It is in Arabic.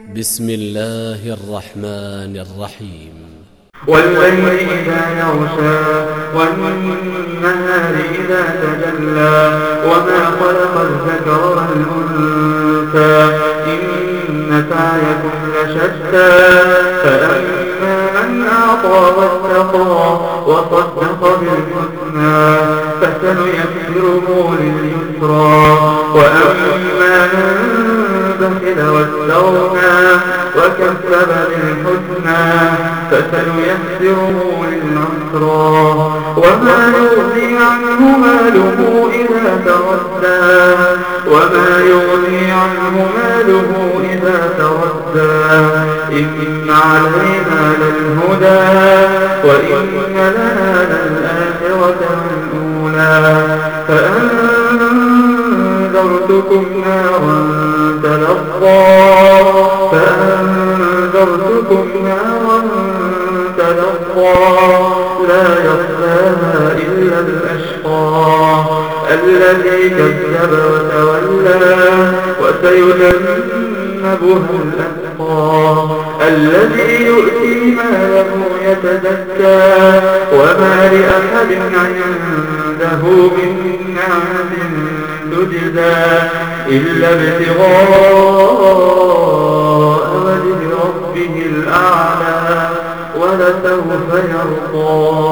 بسم الله الرحمن الرحيم. والليل إذا يغشى والنهار إذا تجلى وما خلق الذكر والأنثى إن سعيكم لشتى فأما من أعطى واتقى وصدق بالحسنى فسنيسره لليسرى وأما من بخل واستغنى وكذب بالحسنى فسنيسره للعسرى وما يغني عنه ماله إذا تردى إن علينا للهدى وإن لنا للآخرة والأولى فأنذرتكم نارا تلظى لا يصلاها إلا الأشقى الذي كذب وتولى وسيجنبها الأتقى الذي يؤتي ماله يتزكى وما لأحد عنده من نعمة تجزى إلا ابتغاء وجه ربه الأعلى ولسوف يرضى.